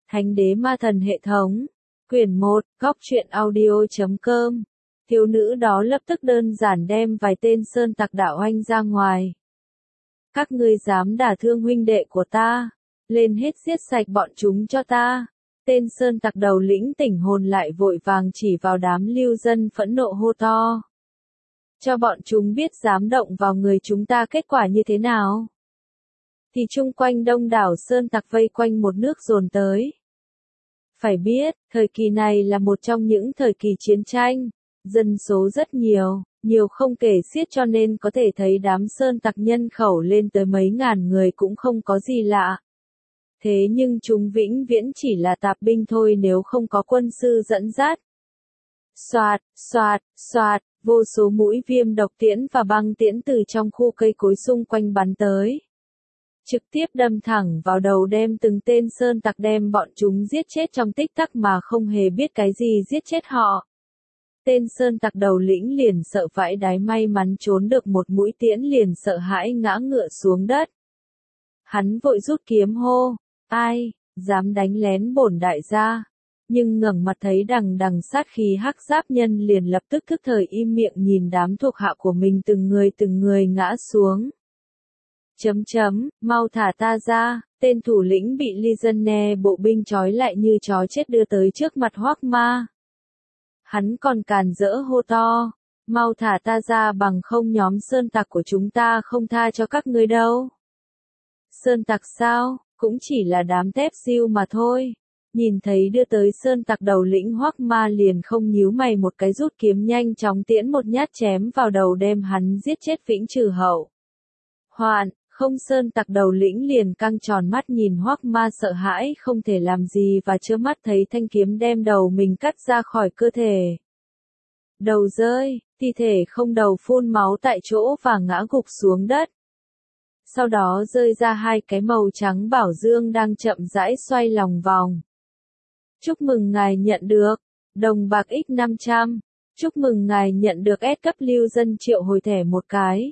Thánh đế ma thần hệ thống. Quyển 1, góc truyện audio.com. Thiếu nữ đó lập tức đơn giản đem vài tên sơn tặc đạo oanh ra ngoài. Các ngươi dám đả thương huynh đệ của ta, lên hết giết sạch bọn chúng cho ta. Tên sơn tặc đầu lĩnh tỉnh hồn lại vội vàng chỉ vào đám lưu dân phẫn nộ hô to. Cho bọn chúng biết dám động vào người chúng ta kết quả như thế nào. Thì chung quanh đông đảo sơn tặc vây quanh một nước dồn tới. Phải biết, thời kỳ này là một trong những thời kỳ chiến tranh, dân số rất nhiều không kể xiết, cho nên có thể thấy đám sơn tặc nhân khẩu lên tới mấy ngàn người cũng không có gì lạ. Thế nhưng chúng vĩnh viễn chỉ là tạp binh thôi nếu không có quân sư dẫn dắt. Xoạt, xoạt, xoạt, vô số mũi viêm độc tiễn và băng tiễn từ trong khu cây cối xung quanh bắn tới. Trực tiếp đâm thẳng vào đầu, đem từng tên sơn tặc, đem bọn chúng giết chết trong tích tắc mà không hề biết cái gì giết chết họ. Tên sơn tặc đầu lĩnh liền sợ vãi đái, may mắn trốn được một mũi tiễn liền sợ hãi ngã ngựa xuống đất. Hắn vội rút kiếm hô, ai, dám đánh lén bổn đại gia. Nhưng ngẩng mặt thấy đằng đằng sát khí hắc giáp nhân liền lập tức thức thời im miệng, nhìn đám thuộc hạ của mình từng người ngã xuống. Mau thả ta ra, tên thủ lĩnh bị Ly Dân Ne bộ binh trói lại như chó chết đưa tới trước mặt Hoắc Ma. Hắn còn càn rỡ hô to, mau thả ta ra, bằng không nhóm sơn tặc của chúng ta không tha cho các ngươi đâu. Sơn tặc sao, cũng chỉ là đám tép diêu mà thôi. Nhìn thấy đưa tới sơn tặc, đầu lĩnh Hoắc Ma liền không nhíu mày, một cái rút kiếm nhanh chóng tiễn một nhát chém vào đầu, đem hắn giết chết vĩnh trừ hậu hoạn. Không, sơn tặc đầu lĩnh liền căng tròn mắt nhìn Hoắc Ma sợ hãi không thể làm gì và trơ mắt thấy thanh kiếm đem đầu mình cắt ra khỏi cơ thể. Đầu rơi, thi thể không đầu phun máu tại chỗ và ngã gục xuống đất. Sau đó rơi ra hai cái màu trắng bảo dương đang chậm rãi xoay lòng vòng. Chúc mừng ngài nhận được đồng bạc X500. Chúc mừng ngài nhận được S cấp lưu dân triệu hồi thẻ một cái.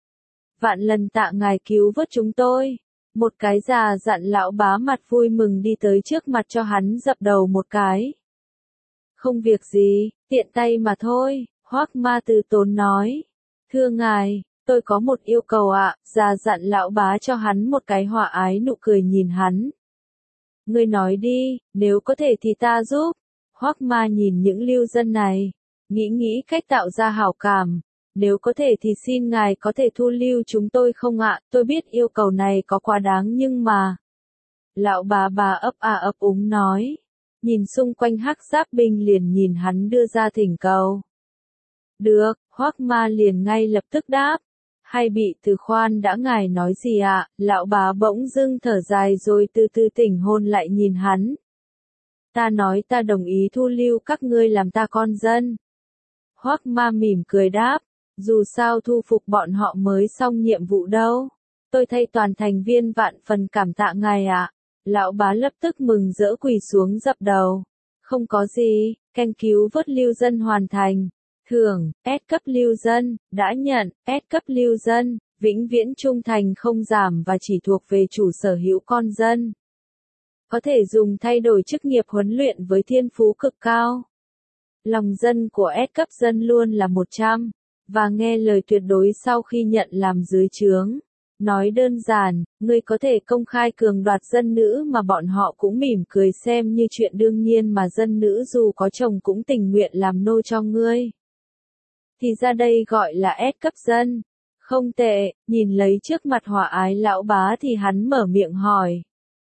Vạn lần tạ ngài cứu vớt chúng tôi. Một cái già dặn lão bá mặt vui mừng đi tới trước mặt cho hắn dập đầu một cái. Không việc gì, tiện tay mà thôi, Hoắc Ma từ tốn nói. Thưa ngài, tôi có một yêu cầu ạ. Già dặn lão bá cho hắn một cái hòa ái nụ cười nhìn hắn. Ngươi nói đi, nếu có thể thì ta giúp. Hoắc Ma nhìn những lưu dân này, nghĩ cách tạo ra hảo cảm. Nếu có thể thì xin ngài có thể thu lưu chúng tôi không ạ? Tôi biết yêu cầu này có quá đáng nhưng mà. Lão bà ấp úng nói. Nhìn xung quanh hắc giáp binh liền nhìn hắn đưa ra thỉnh cầu. Được, Hoắc Ma liền ngay lập tức đáp. Hay bị từ khoan đã, ngài nói gì ạ? Lão bá bỗng dưng thở dài rồi từ từ tỉnh hồn lại nhìn hắn. Ta nói ta đồng ý thu lưu các ngươi làm ta con dân. Hoắc Ma mỉm cười đáp. Dù sao thu phục bọn họ mới xong nhiệm vụ đâu. Tôi thay toàn thành viên vạn phần cảm tạ ngài ạ. Lão bá lập tức mừng rỡ quỳ xuống dập đầu. Không có gì, canh cứu vớt lưu dân hoàn thành. Thưởng, S cấp lưu dân, đã nhận, S cấp lưu dân, vĩnh viễn trung thành không giảm và chỉ thuộc về chủ sở hữu con dân. Có thể dùng thay đổi chức nghiệp huấn luyện với thiên phú cực cao. Lòng dân của S cấp dân luôn là 100. Và nghe lời tuyệt đối sau khi nhận làm dưới trướng. Nói đơn giản, ngươi có thể công khai cường đoạt dân nữ mà bọn họ cũng mỉm cười xem như chuyện đương nhiên, mà dân nữ dù có chồng cũng tình nguyện làm nô cho ngươi. Thì ra đây gọi là S cấp dân. Không tệ, nhìn lấy trước mặt hòa ái lão bá thì hắn mở miệng hỏi.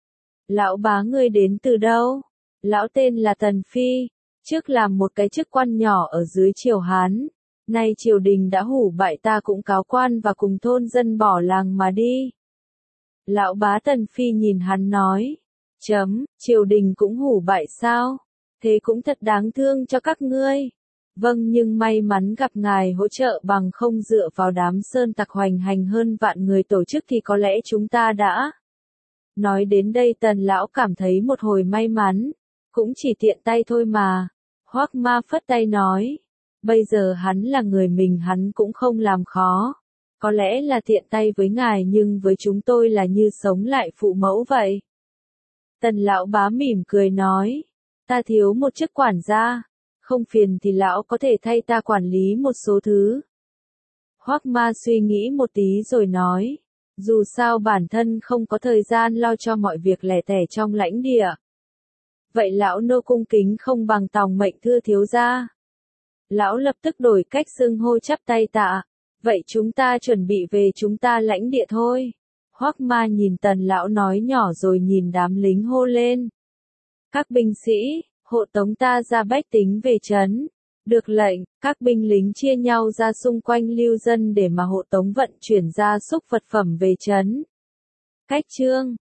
Lão bá ngươi đến từ đâu? Lão tên là Tần Phi, trước làm một cái chức quan nhỏ ở dưới triều Hán. Nay triều đình đã hủ bại, ta cũng cáo quan và cùng thôn dân bỏ làng mà đi. Lão bá Tần Phi nhìn hắn nói. Triều đình cũng hủ bại sao? Thế cũng thật đáng thương cho các ngươi. Vâng, nhưng may mắn gặp ngài hỗ trợ, bằng không dựa vào đám sơn tặc hoành hành hơn vạn người tổ chức thì có lẽ chúng ta đã. Nói đến đây Tần lão cảm thấy một hồi may mắn. Cũng chỉ tiện tay thôi mà. Hoắc Ma phất tay nói. Bây giờ hắn là người mình, hắn cũng không làm khó. Có lẽ là tiện tay với ngài nhưng với chúng tôi là như sống lại phụ mẫu vậy. Tần lão bá mỉm cười nói, ta thiếu một chức quản gia, không phiền thì lão có thể thay ta quản lý một số thứ. Hoắc Ma suy nghĩ một tí rồi nói, dù sao bản thân không có thời gian lo cho mọi việc lẻ tẻ trong lãnh địa. Vậy lão nô cung kính không bằng tòng mệnh thưa thiếu gia. Lão lập tức đổi cách xưng hô chắp tay tạ, vậy chúng ta chuẩn bị về chúng ta lãnh địa thôi. Hoắc Ma nhìn Tần lão nói nhỏ rồi nhìn đám lính hô lên. Các binh sĩ, hộ tống ta ra bách tính về trấn. Được lệnh, các binh lính chia nhau ra xung quanh lưu dân để mà hộ tống vận chuyển gia súc vật phẩm về trấn. Cách chương